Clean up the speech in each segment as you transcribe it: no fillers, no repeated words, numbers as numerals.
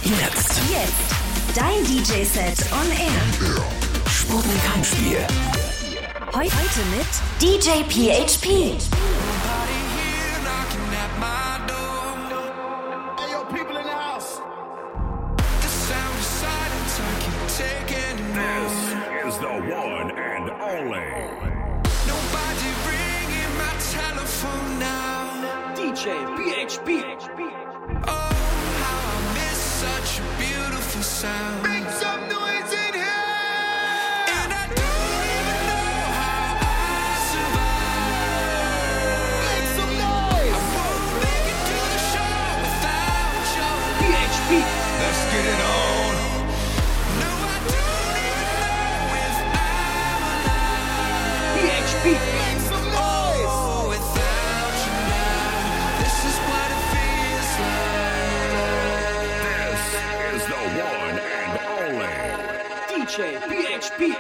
Jetzt. Dein DJ-Set on Air. Spucken kein Spiel. Heute mit DJ PHP. This is the one and only. Nobody ringing my telephone now. DJ PHP. Oh, how I miss such a beautiful sound. Make some noise in here! And I don't even know how I survive. Make some noise! I won't make it to the show without your PHP. Let's get it on. No, I don't even know if I'm alive. PHP. Make some noise! Oh, without you now, this is what it feels like. This is the one and only. DJ PHP.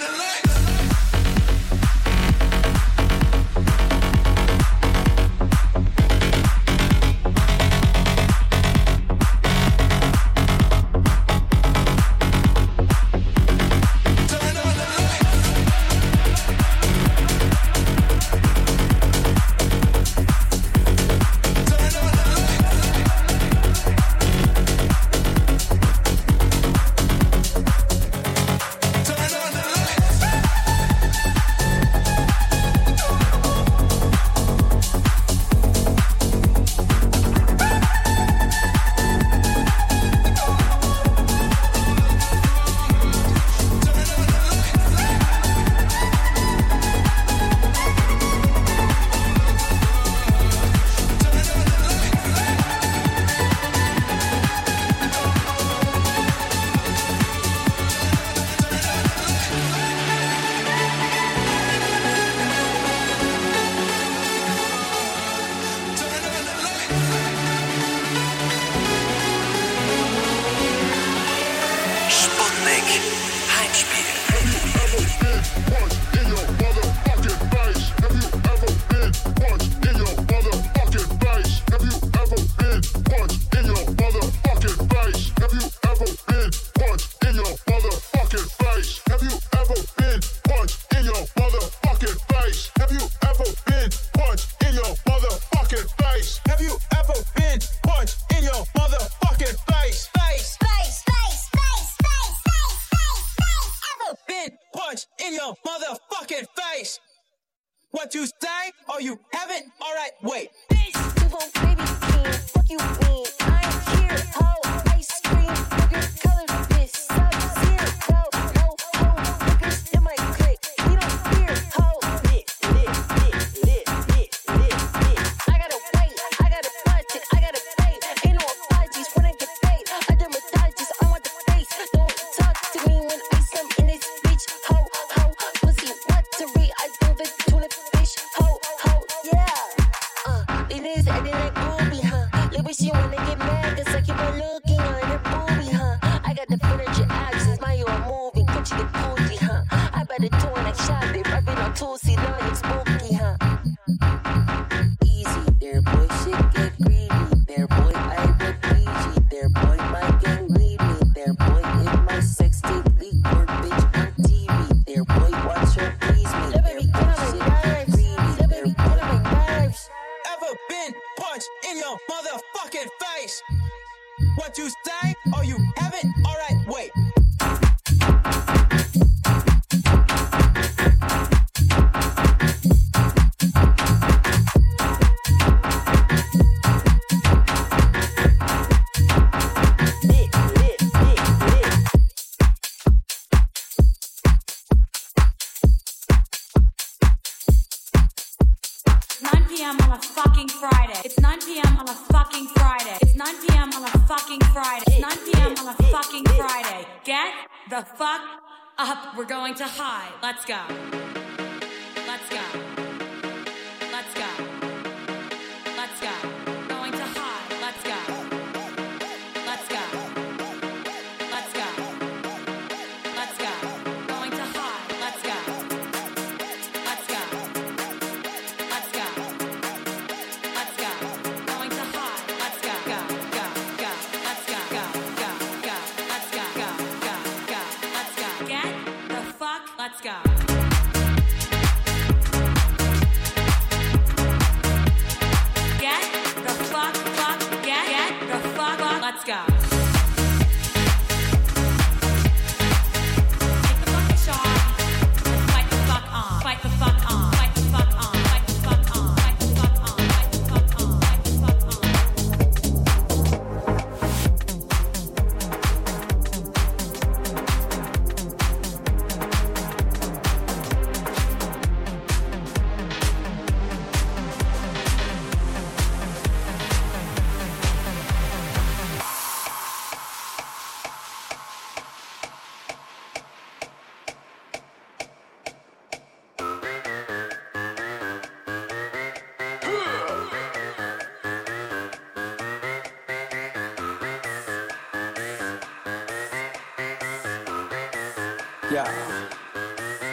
Yeah.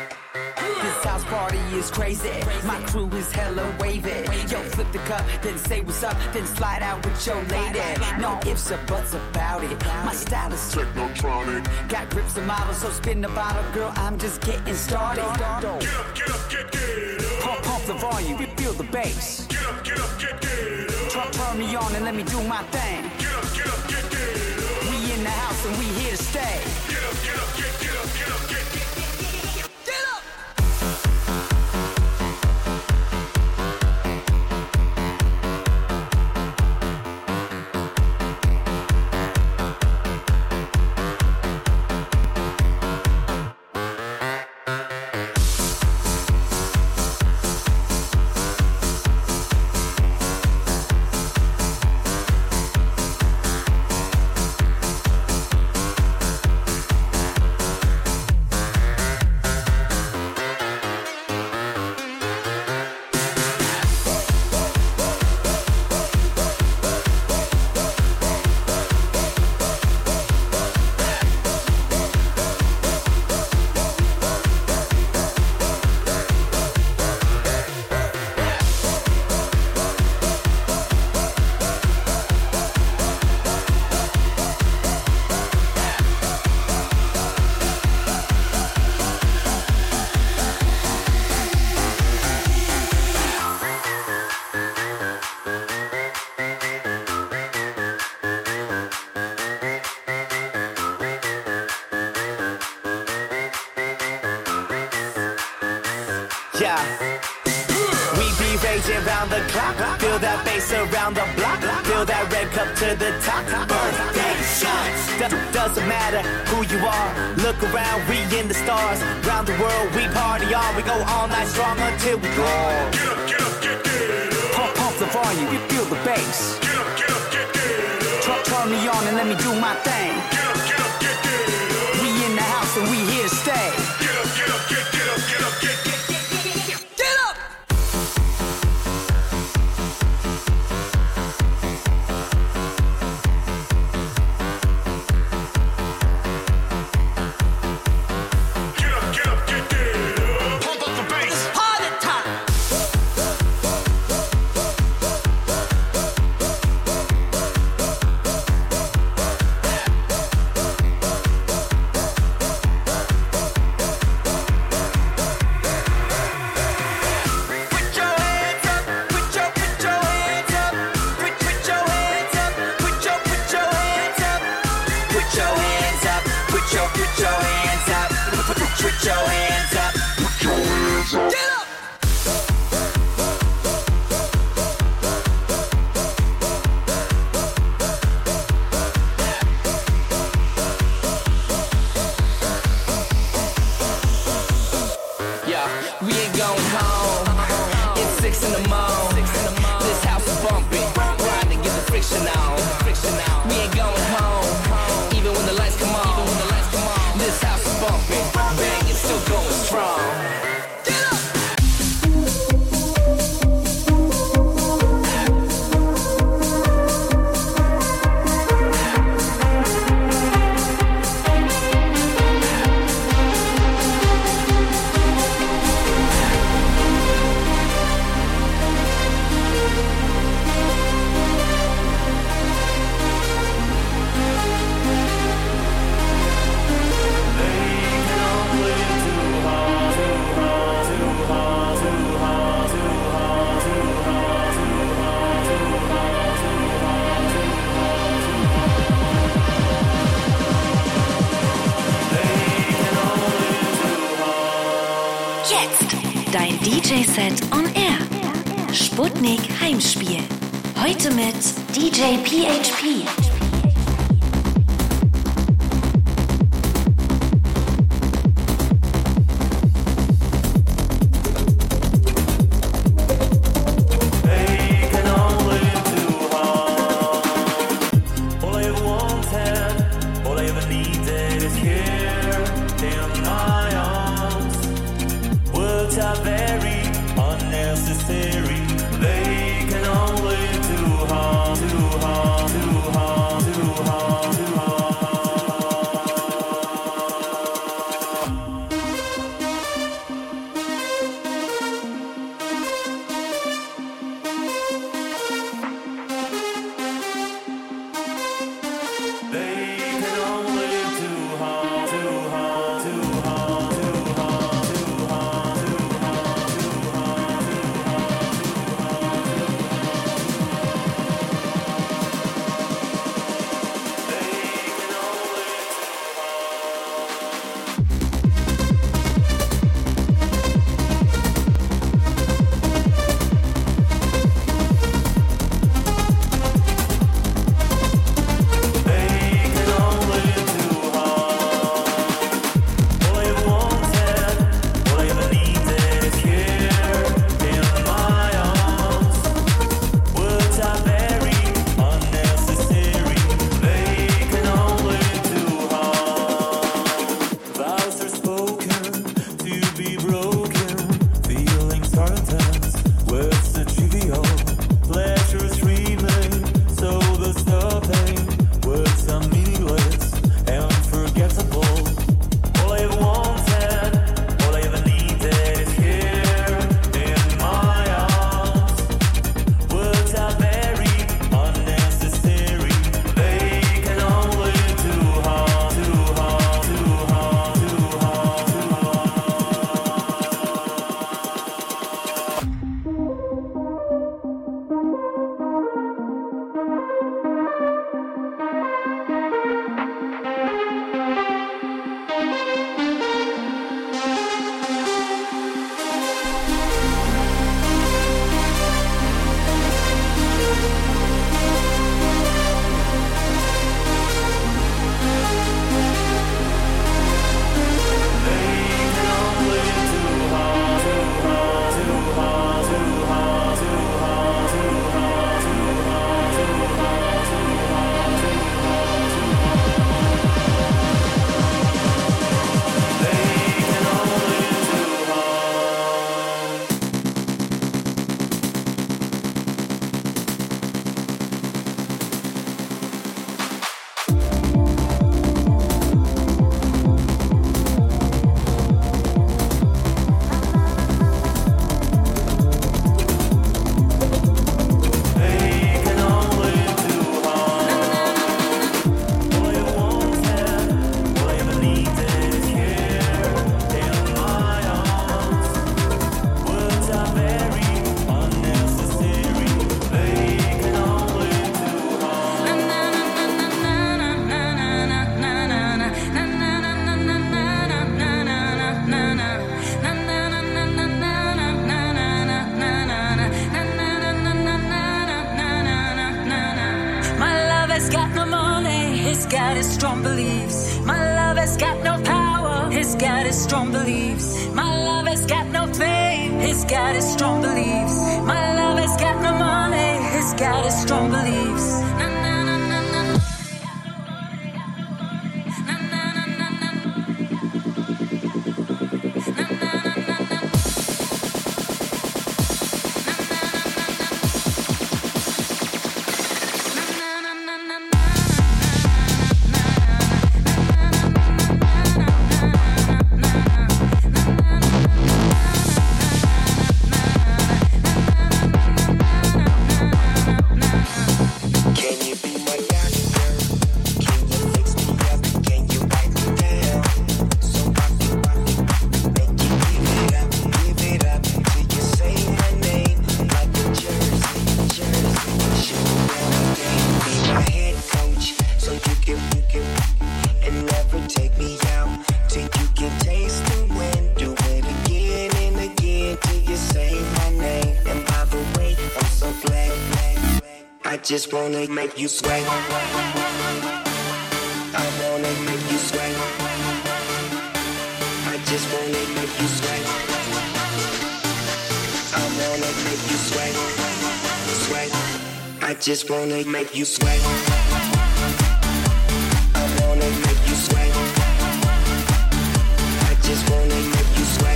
This house party is crazy. My crew is hella wavy. Yo, flip the cup, then say what's up, then slide out with your lady. No ifs or buts about it. My style is technotronic. Got grips and models, so spin the bottle, girl. I'm just getting started. Get up, get up. Pump the volume, feel the bass. Get up, get up. Turn me on and let me do my thing. Get up, get up. We in the house and we here to stay. Get up, get up, get up, get up, get up. We be raging round the clock. Feel that bass around the block. Feel that red cup to the top. Birthday shots. Doesn't matter who you are. Look around, we in the stars. Round the world, we party on. We go all night strong until we go. Get up, get up, get up. Pump the volume, we feel the bass. Get up, get up, get up. Turn me on and let me do my thing. Get up, get up, get up. We in the house and we here to stay. Get up, get up, get up, get up, get up. Dein DJ-Set on Air. Sputnik Heimspiel. Heute mit DJ PHP. They can only do harm. got his strong beliefs. My love has got no fame. He's got his strong beliefs. My love has got no money. He's got his strong beliefs. Na, na, na, na, na. Na, na, na, na, na. Na, na, na, na, na. Just wanna make you sweat. I wanna make you sweat. I just wanna make you sweat. I wanna make you sweat. Sweat. I just wanna make you sweat. I wanna make you sweat. I just wanna make you sweat.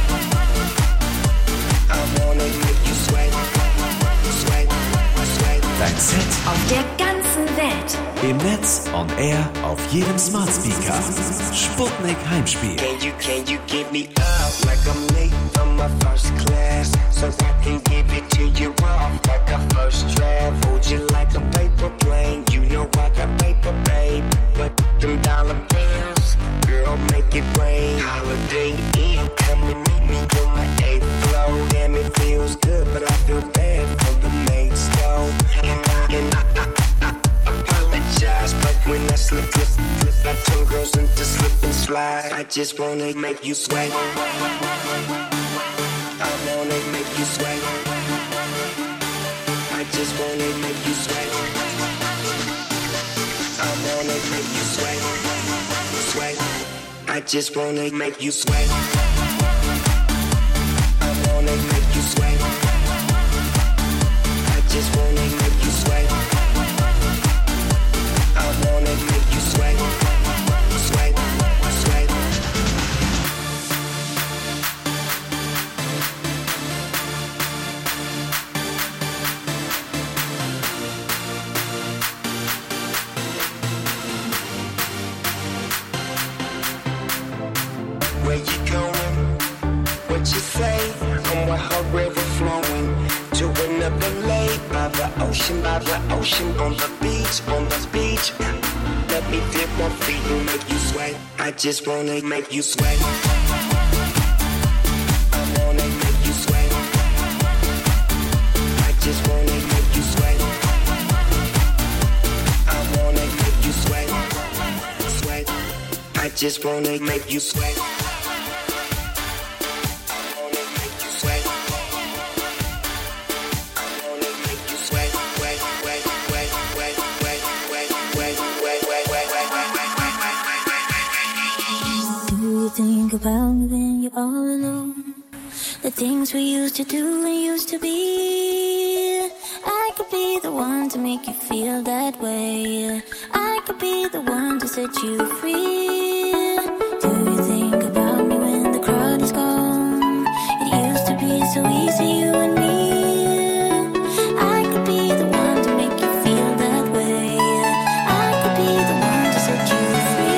I wanna make you sweat. Sweat. Dein Set auf der ganzen Welt. im Netz, on air, auf jedem Smart Speaker. Sputnik Heimspiel. Can you give me up like I'm late from my first class? So I can give it to you off like a first draft. Hold you like a paper plane. You know I got paper, babe. But them dollar bills, girl, make it rain. Holiday Inn, come and meet me on my 8th floor. Damn, it feels good, but I feel bad for the mates, though. And I apologize, but when I slip, I turn girls into slip and slide. I just wanna make you sweat. I wanna make you sweat. I just wanna make you sweat. I wanna make you sweat. Sweat. I just wanna make you sweat. I wanna make you sweat. I just wanna make you sweat. I wanna make you sweat. Sweat. Sweat. Where you going? What you say? I'm with her river flowing to another lake by the ocean, on the beach, on the beach. Let me dip my feet and make you sweat. I just wanna make you sweat. I wanna make you sweat. I just wanna make you sweat. I wanna make you sweat. Sweat. I just wanna make you sweat. Think about me when you're all alone. The things we used to do and used to be. I could be the one to make you feel that way. I could be the one to set you free. Do you think about me when the crowd is gone? It used to be so easy, you and me. I could be the one to make you feel that way. I could be the one to set you free.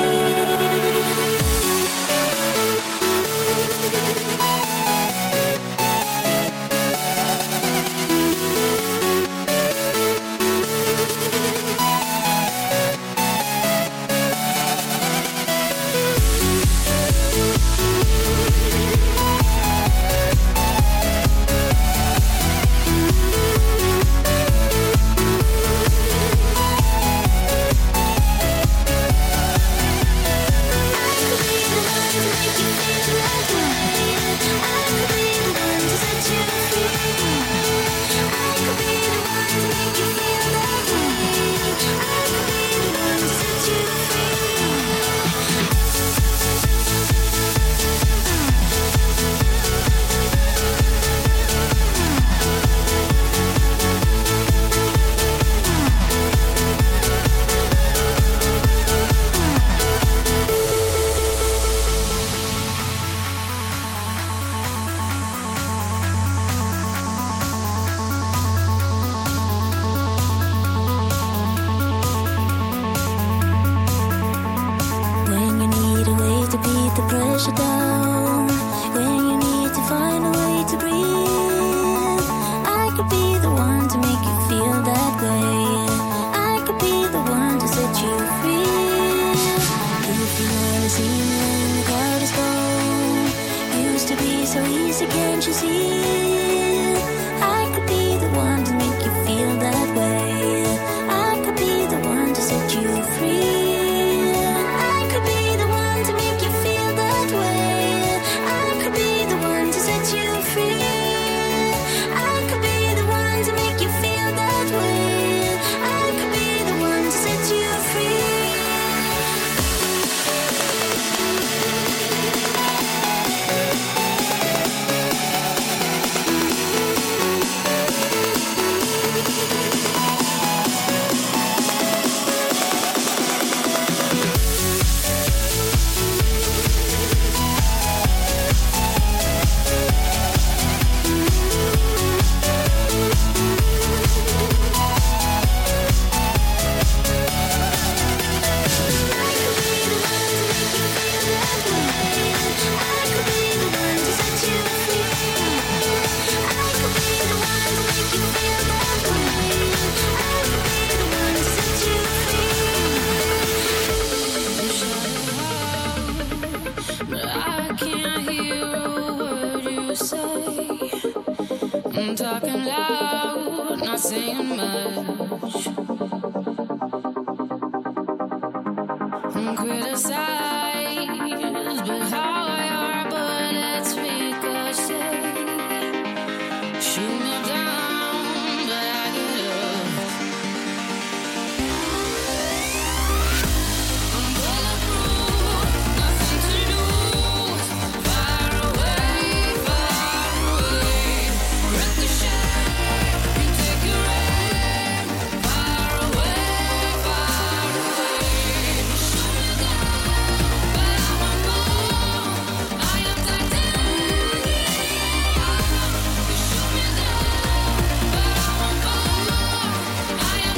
hush it down when you need to find a way to breathe. I could be the one to make you feel that way. I could be the one to set you free. If you wanna see me when the crowd is gone, used to be so easy, can't you see? I could be the one to make you feel that way. I could be the one to set you free. I could be the one to make you feel that way. I could be the one to set you free. I could be the one to make you feel that way. I could be the one to set you free. I'm talking loud, not saying much. I'm criticized, but how your bullets ricochet. Shoot me down, but I get up. I'm bulletproof, nothing to lose. Far away, far away. Ricochet, you take your aim. Far away, far away. Shoot me down, but I won't fall. I am titanium. You shoot me down, but I won't fall. I am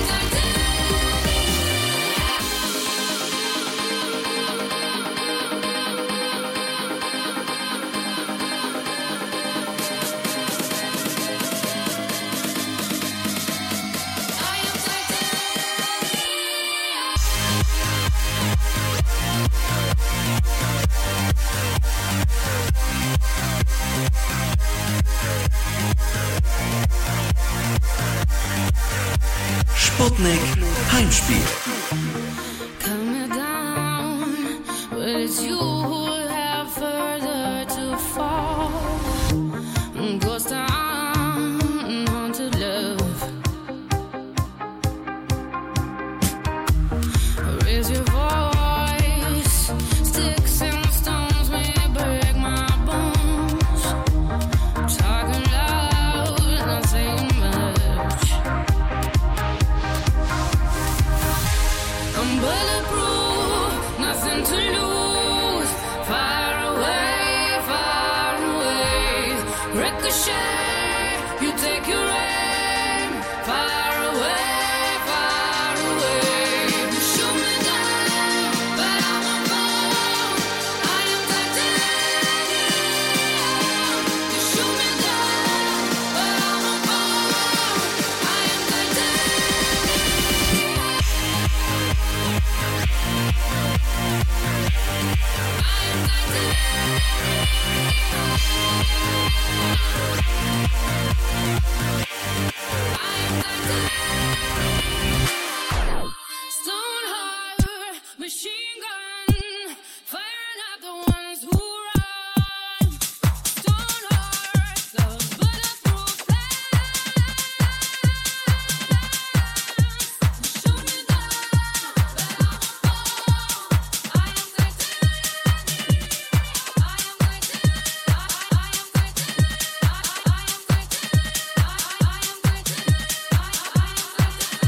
Sputnik Heimspiel. coming down, but it's you who have further to fall. Ghost town, haunted love. Raise your voice, sticks and stones may break my bones. Talking loud, not saying much. I'm bulletproof, nothing to lose. Far away, far away. Ricochet, you take your aim. Far away, far away. You shoot me down, but I won't fall. I am titanium. You shoot me down, but I won't fall. I am titanium. Stone heart, machine gun, firing at the ones who run. Stone heart, the bulletproof glass. Shoot me down, but I won't fall. I am titanium. I am titanium. I am titanium. I am titanium. I am titanium. I am titanium.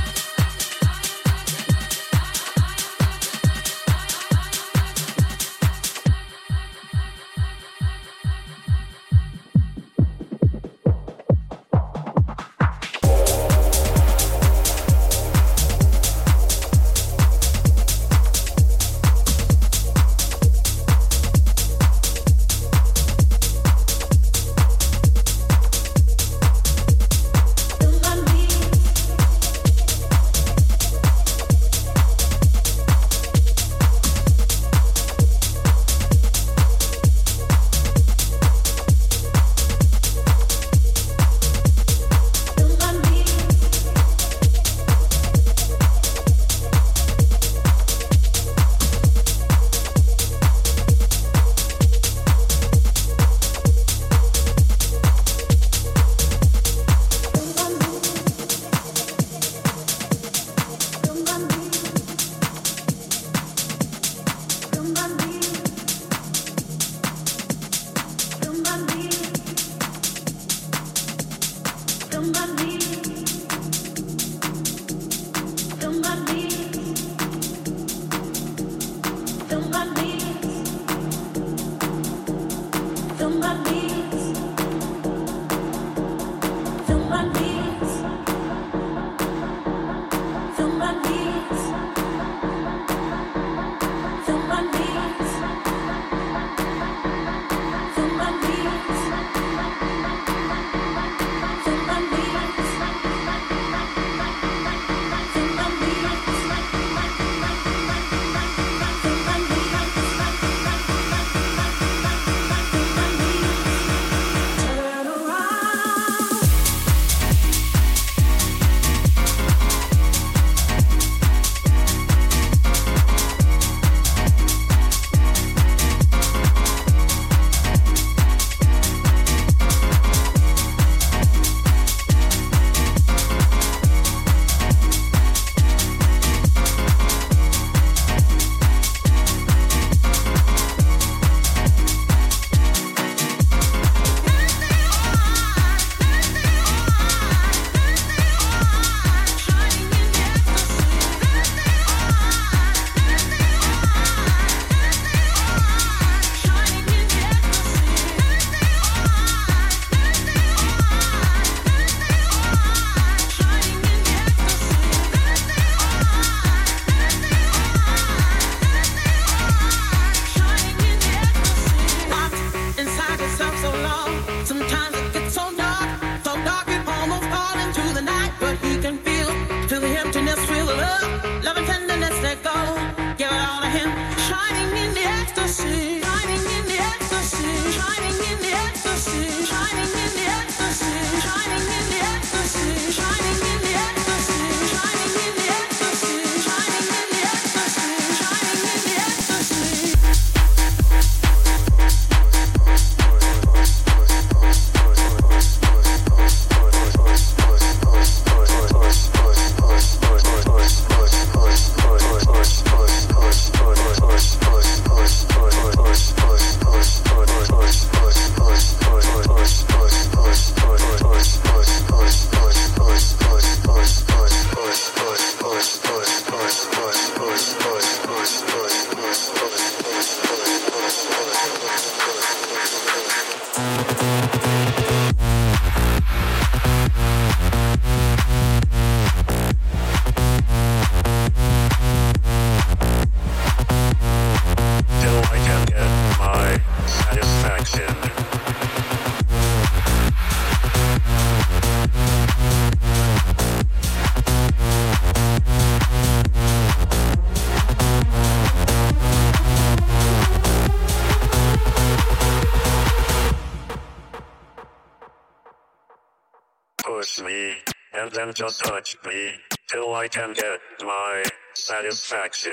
Push me, and then just touch me, till I can get my satisfaction.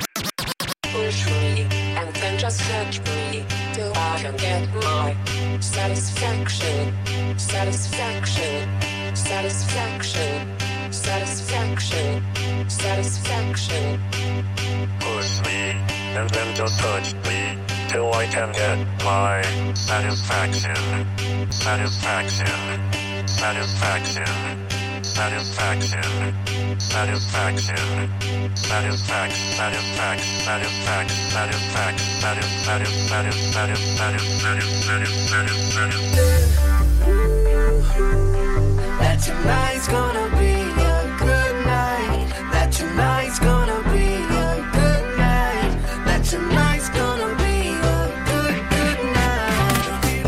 Push me, and then just touch me, till I can get my satisfaction. Satisfaction, satisfaction, satisfaction, satisfaction. Push me, and then just touch me, till I can get my satisfaction. Satisfaction. Satisfaction, satisfaction, satisfaction, satisfaction, satisfaction, That tonight's gonna be a good night. That tonight's gonna be a good night. That tonight's gonna be a good night.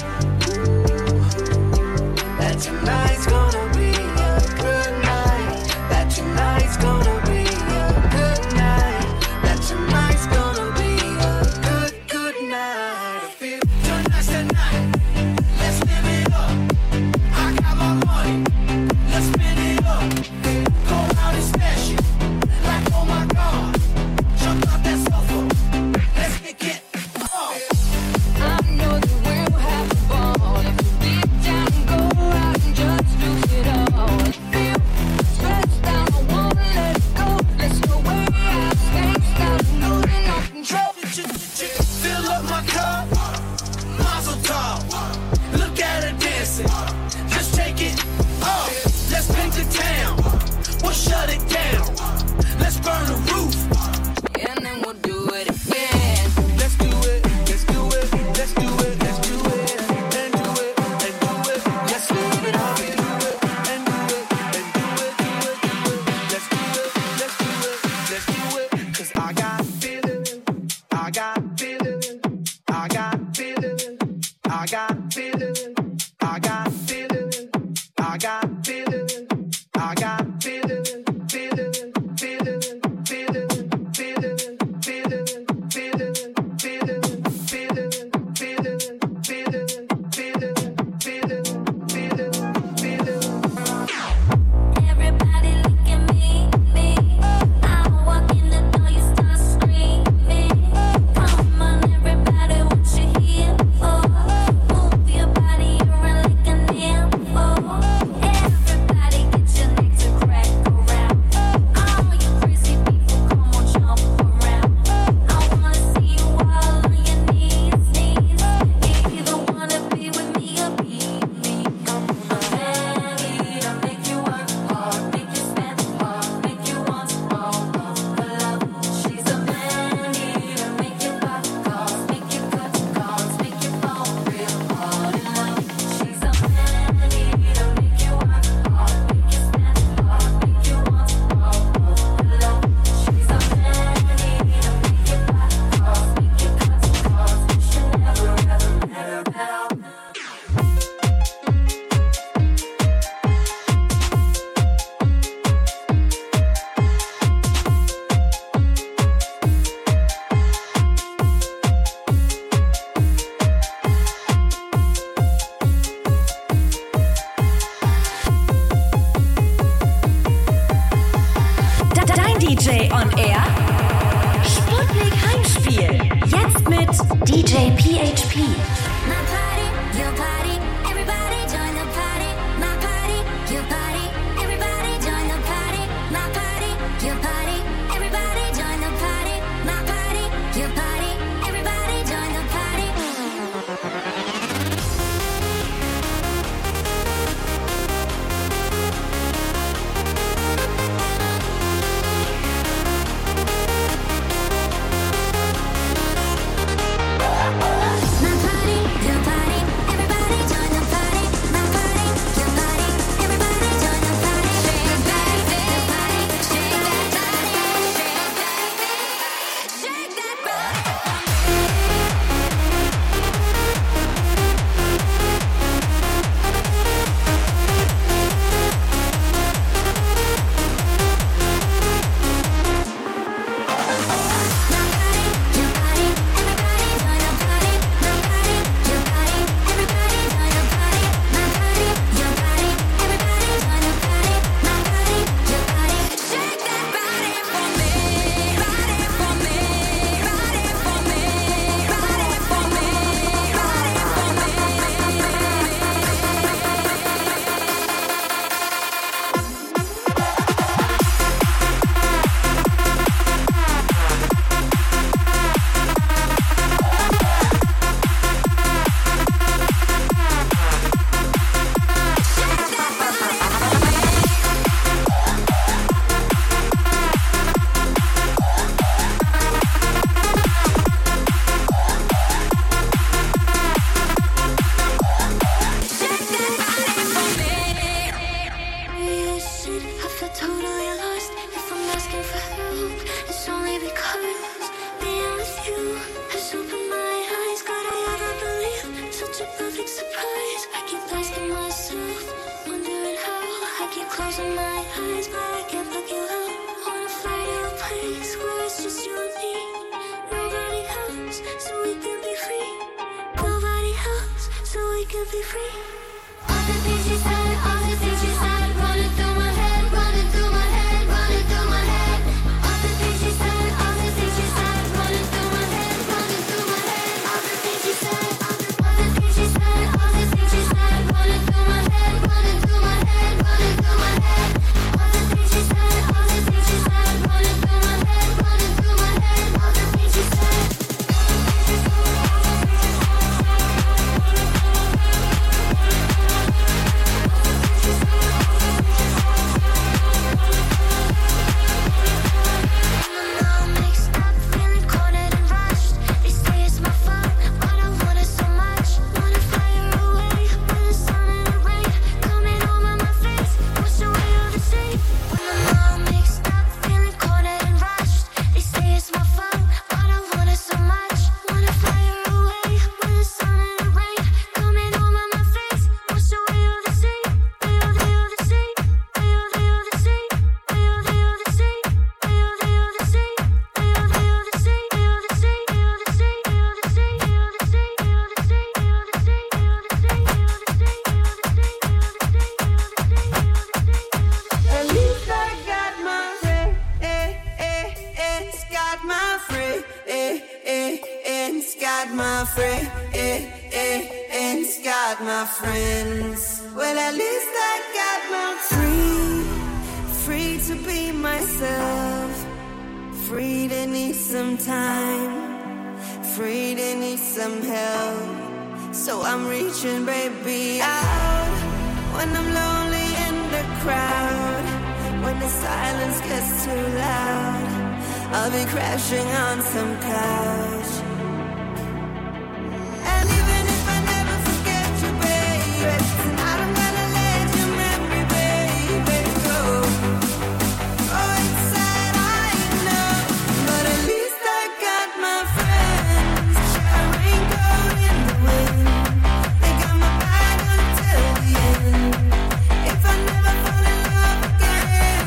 That tonight's gonna be a good night. That tonight's gonna be a good night. That tonight's gonna be a good night. I feel tonight's the night. Let's live it up. I got my money. Let's spin it up. Go out and smash it. Like, oh my God. Jump out that sofa. Let's kick it off. I know that we'll have fun if we deep down go out and just do it all. I feel stretched out, I wanna let it go. Let's go way out, spaced out, losing all control. Fill up my cup, Mazel tov. Look at her dancing, just take it off. Let's paint the town, we'll shut it down. Let's burn the roof, And then we'll do it again. let's do it, let's do it, let's do it, let's do it. My party, your party, everybody join the party. My party, your party, everybody join the party. My party, your party, everybody join the party. My party, your party, everybody join the party.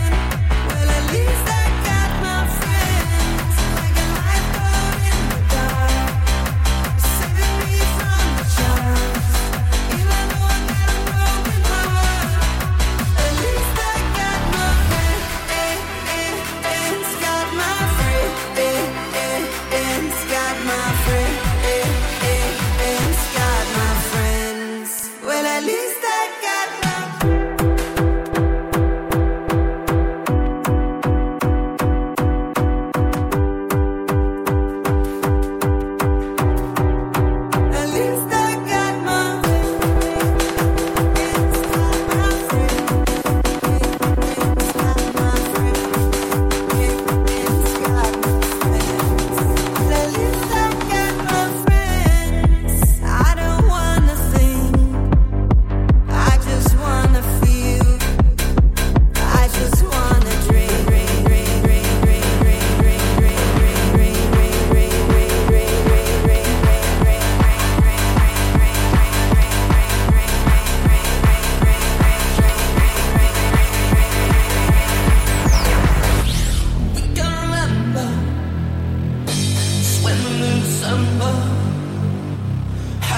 At least I got my friends, like a lifeboat in the dark.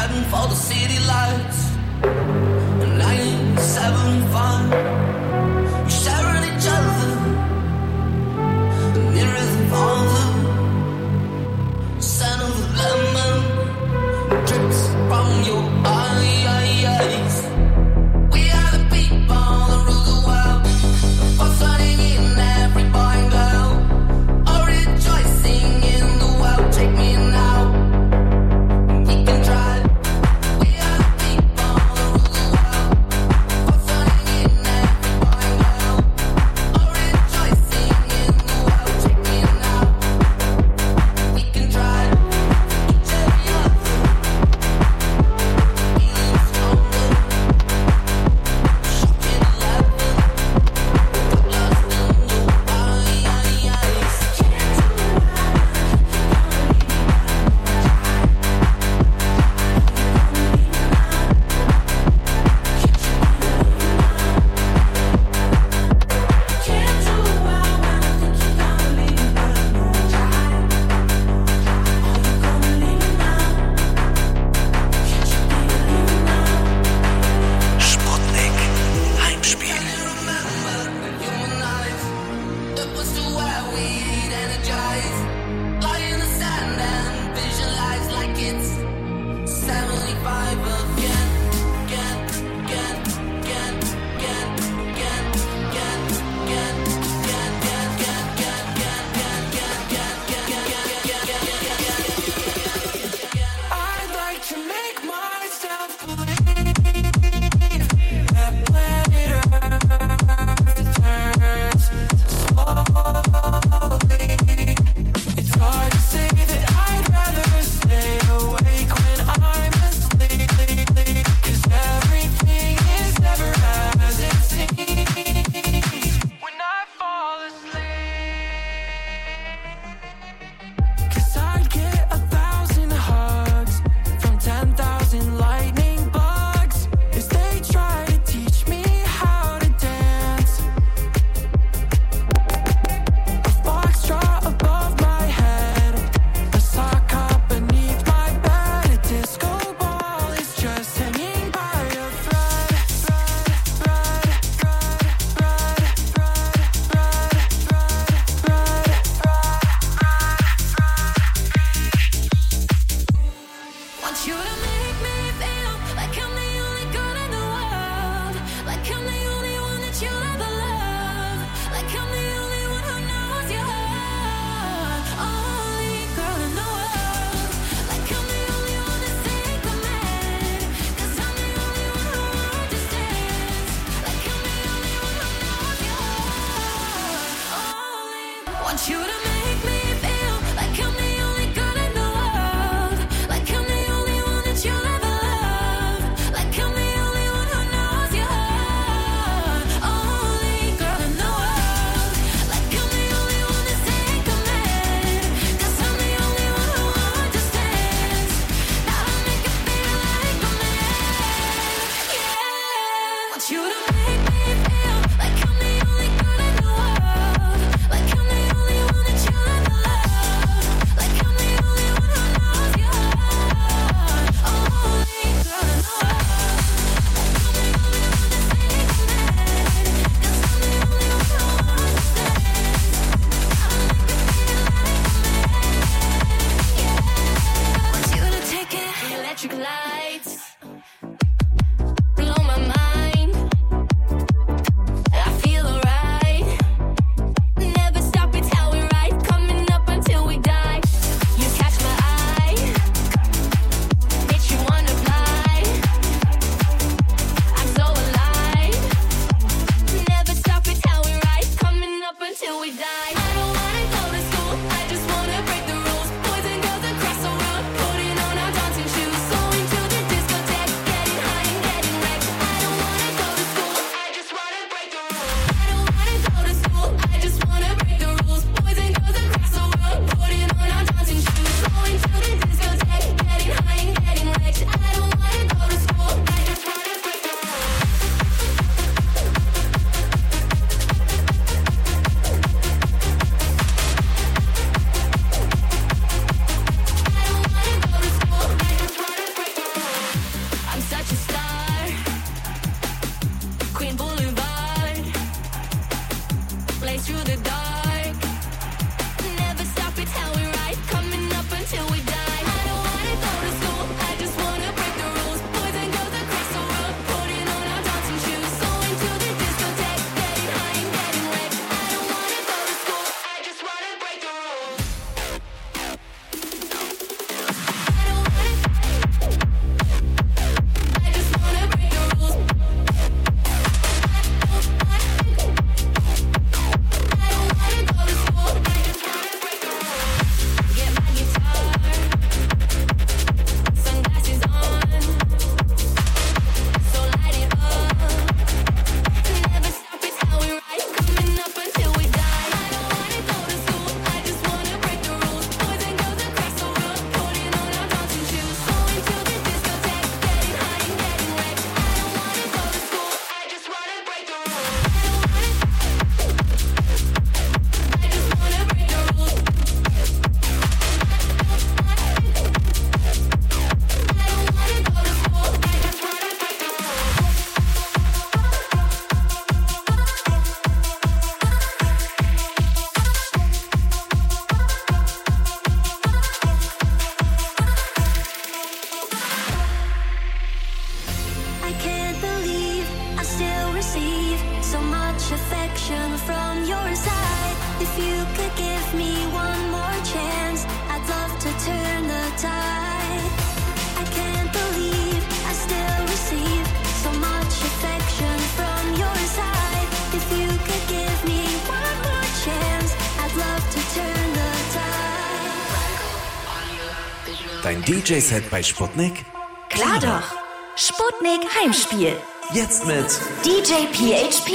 heading for the city lights. And 975, we're sharing each other, nearer than father. Scent of the lemon drips from your eyes. We are the people that rule the world, fussing in every boy and girl, all rejoicing in the world. Take me now, we can try. We are the people that rule the world, fussing in every boy and girl, all rejoicing in the world. Take me now, we can try. Each other, feeling stronger, shocking laughing, got lost in your eyes. Sputnik Heimspiel. It was to where we'd energize, lie in the sand and visualize like it's 75 again. I'd like to make myself believe that planet Earth turns slowly. It's hard to say that I'd rather stay awake when I'm asleep, 'cause everything is never as it seems when I fall asleep. 'Cause I'd get 1,000 hugs from 10,000 lightning bugs as they try to teach me how to dance. A foxtrot above my head, a sock hop beneath my bed, a disco ball is just hanging by a thread. Want you to make me feel like I'm the only girl in the world, like I'm the only one that you'll ever love, like I'm the only one who knows your heart, only girl in the world, like I'm the only one that's take command, 'cause I'm the only one who understands, like I'm the only one who knows your heart, only. Want you to make me feel like I'm the only girl in the world, like I'm the only one that you'll ever love, like I'm the only one who knows your heart, only girl in the world, like I'm the only one that's take command, 'cause I'm the only one who understands, how to make it feel like a man, yeah. Want you to make me feel like I'm the only girl in the world, like I'm the only one that you'll ever love, like I'm the only one who knows your heart, only girl in the world, like I'm the only one that's take command, 'cause I'm the only one who understands, how to make it feel like a man, yeah. Want you to take it, electric lights, blow my mind. receive so much affection from your side. If you could give me one more chance, I'd love to turn the tide. I can't believe I still receive so much affection from your side. If you could give me one more chance, I'd love to turn the tide. Dein DJ-Set bei Sputnik? Klar doch. Sputnik Heimspiel. Jetzt mit DJ PHP.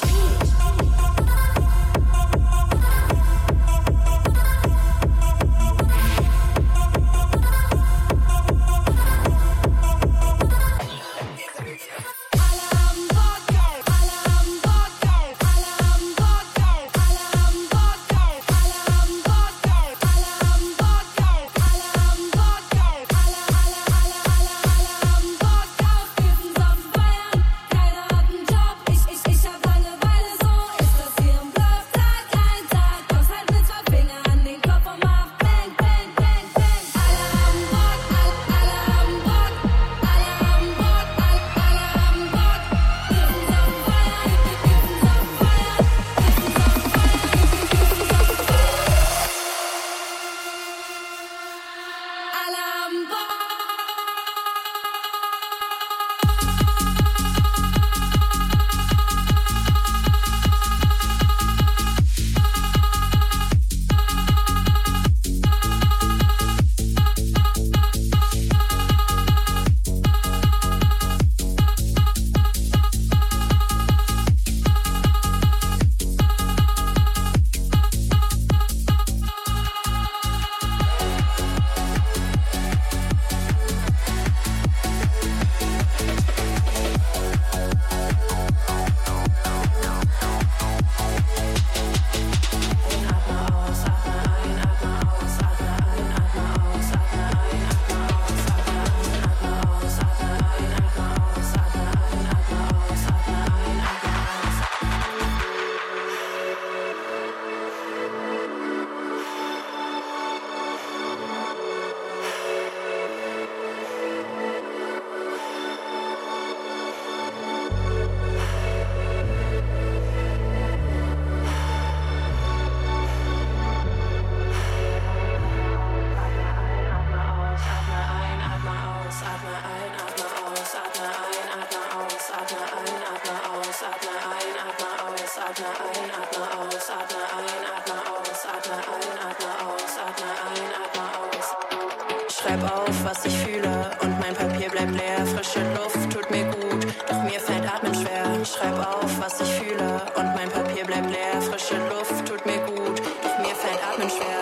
Schreib auf, was ich fühle und mein Papier bleibt leer. Frische Luft tut mir gut, doch mir fällt Atmen schwer. Schreib auf, was ich fühle und mein Papier bleibt leer. Frische Luft tut mir gut, doch mir fällt Atmen schwer.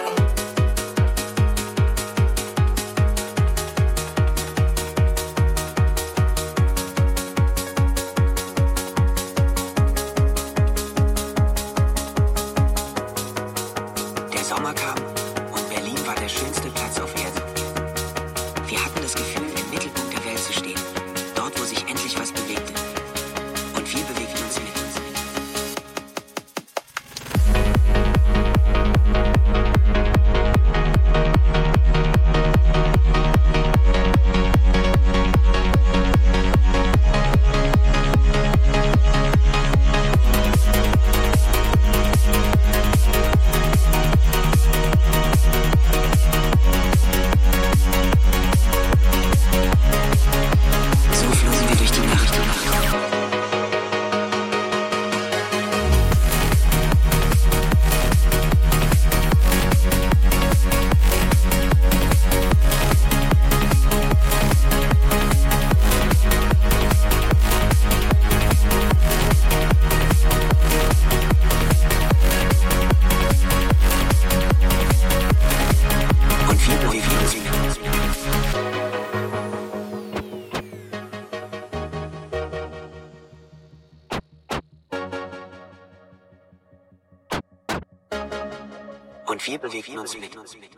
Und wir bewegten uns mit.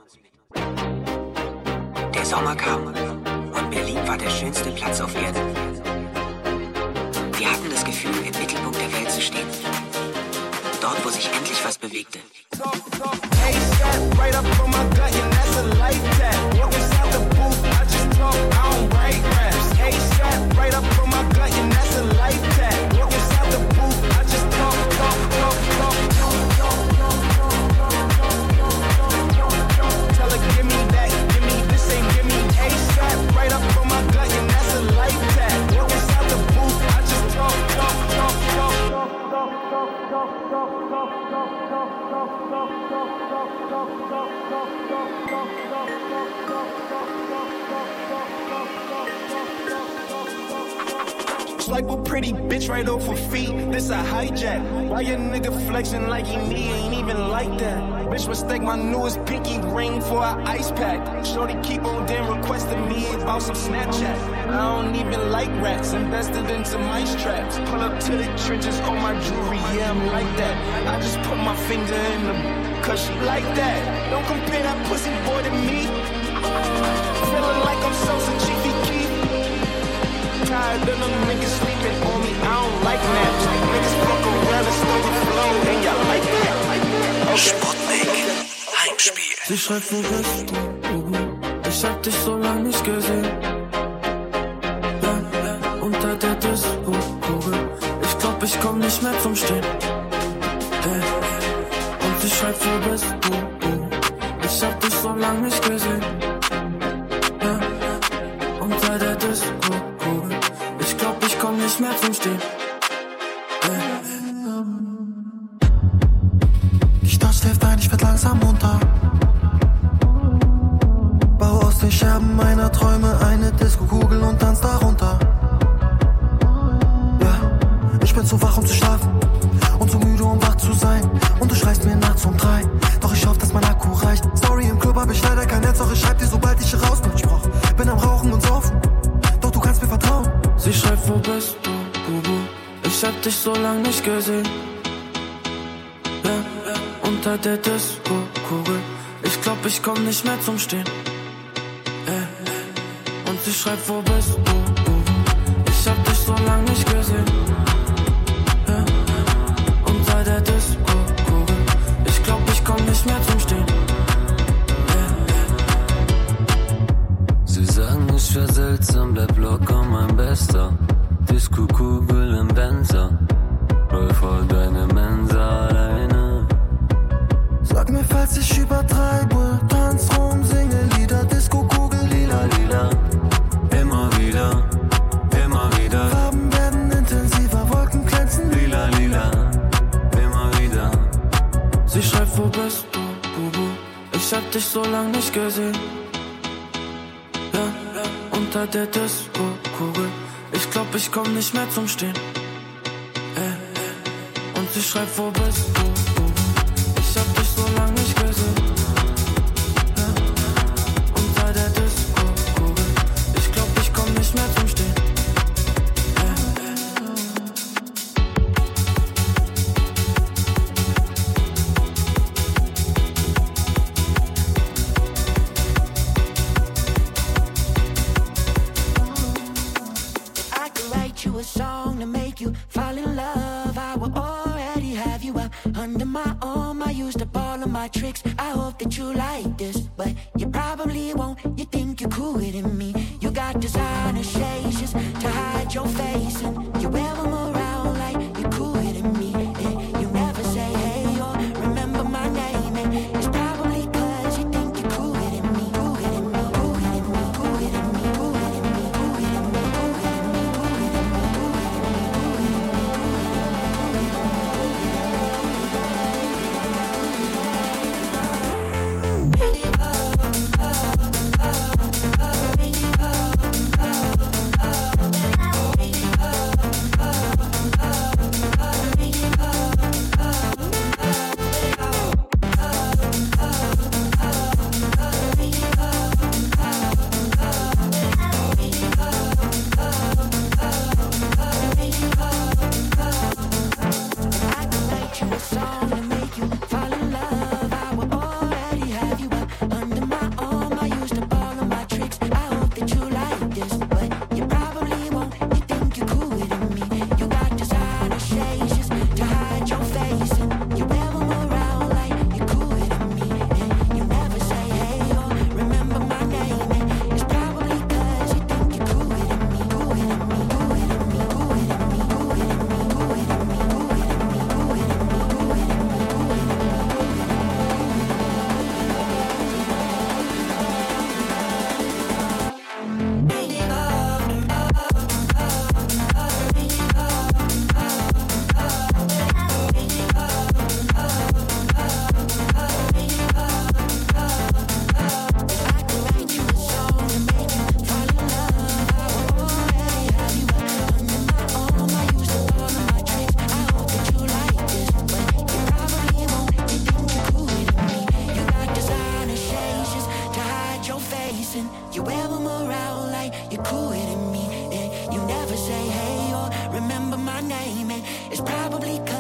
Der Sommer kam und Berlin war der schönste Platz auf Erden. Wir hatten das Gefühl, im Mittelpunkt der Welt zu stehen. Dort, wo sich endlich was bewegte. Right up from my gut, and that's a life tag. Walk inside the booth. Swipe a pretty bitch right off her feet. This a hijack. Why your nigga flexing like he me? Ain't even like that. Bitch mistake my newest pinky ring for an ice pack. Shorty keep on damn requesting me about some Snapchat. I don't even like rats. Invested into mice traps. Pull up to the trenches on my jewelry. Yeah, I'm like that. I just put my finger in the cause she like that. Don't compare that pussy boy to me. Feeling like I'm Sosa Chiefy Keef. Tired of them niggas sleeping on me. I don't like naps. Niggas fuck around and stole the flow. And y'all like that. Okay. Sputnik Heimspiel. Sie schreibt, wo bist du? Ich hab dich so lang nicht gesehen. Ja, unter der Disco-Kugel. Ich glaub, ich komm nicht mehr zum Stehen. Und sie schreibt, wo bist du? Ich hab dich so lang nicht gesehen. Ja, unter der Disco-Kugel. Ich glaub, ich komm nicht mehr zum Stehen. Die Stadt schläft ein, ich werd langsam munter. Bau aus den Scherben meiner Träume eine Disco-Kugel und tanz darunter. Ja, ich bin zu wach, um zu schlafen und zu müde, um wach zu sein. Und du schreist mir nachts um 3, doch ich hoffe, dass mein Akku reicht. Sorry, im Club hab ich leider kein Netz, doch ich schreib dir, sobald ich hier raus bin. Ich bin am Rauchen und Saufen, doch du kannst mir vertrauen. Sie schreibt, wo bist du, Bubu? Ich hab dich so lang nicht gesehen. Ja, unter der Disco-Kugel. Ich glaub, ich komm nicht mehr zum Stehen. Und sie schreibt, wo bist du, Bubu? Ich hab dich so lang nicht gesehen. Ja, unter der Disco-Kugel. Ich glaub, ich komm nicht mehr zum Stehen. Sie sagen, ich wär seltsam, bleib locker, mein Bester. Disco-Kugel im Benzer. Roll vor deine Mensa alleine. Sag mir, falls ich übertreibe, tanz rum, singe Lieder, Disco-Kugel, lila, lila. Immer wieder, immer wieder. Farben werden intensiver, Wolken glänzen, lila, lila. Immer wieder. Sie schreibt, wo bist du, Bubu? Ich hab dich so lang nicht gesehen. Ja, unter der Disco-Kugel. Ich glaub, ich komm nicht mehr zum Stehen. Und sie schreibt, wo bist du, Bubu? Ich hab dich so lang nicht gesehen. Ja, unter der Disco-Kugel. Ich glaub, ich komm nicht mehr zum Stehen. I could write you a song to make you fall in love. I will already have you up under my arm. I used up all of my tricks. I hope that you like this, but you probably won't. You think you're cooler than me. You got designer shades just to hide your face, and you wear them around like you're cooler than me. And you never say hey or remember my name, and it's probably 'cause you think you're cooler than me. Cooler than me, cooler than me, cooler than me, cooler than me, cooler than me, cooler than me, cooler than me, cooler than me. It's probably 'cause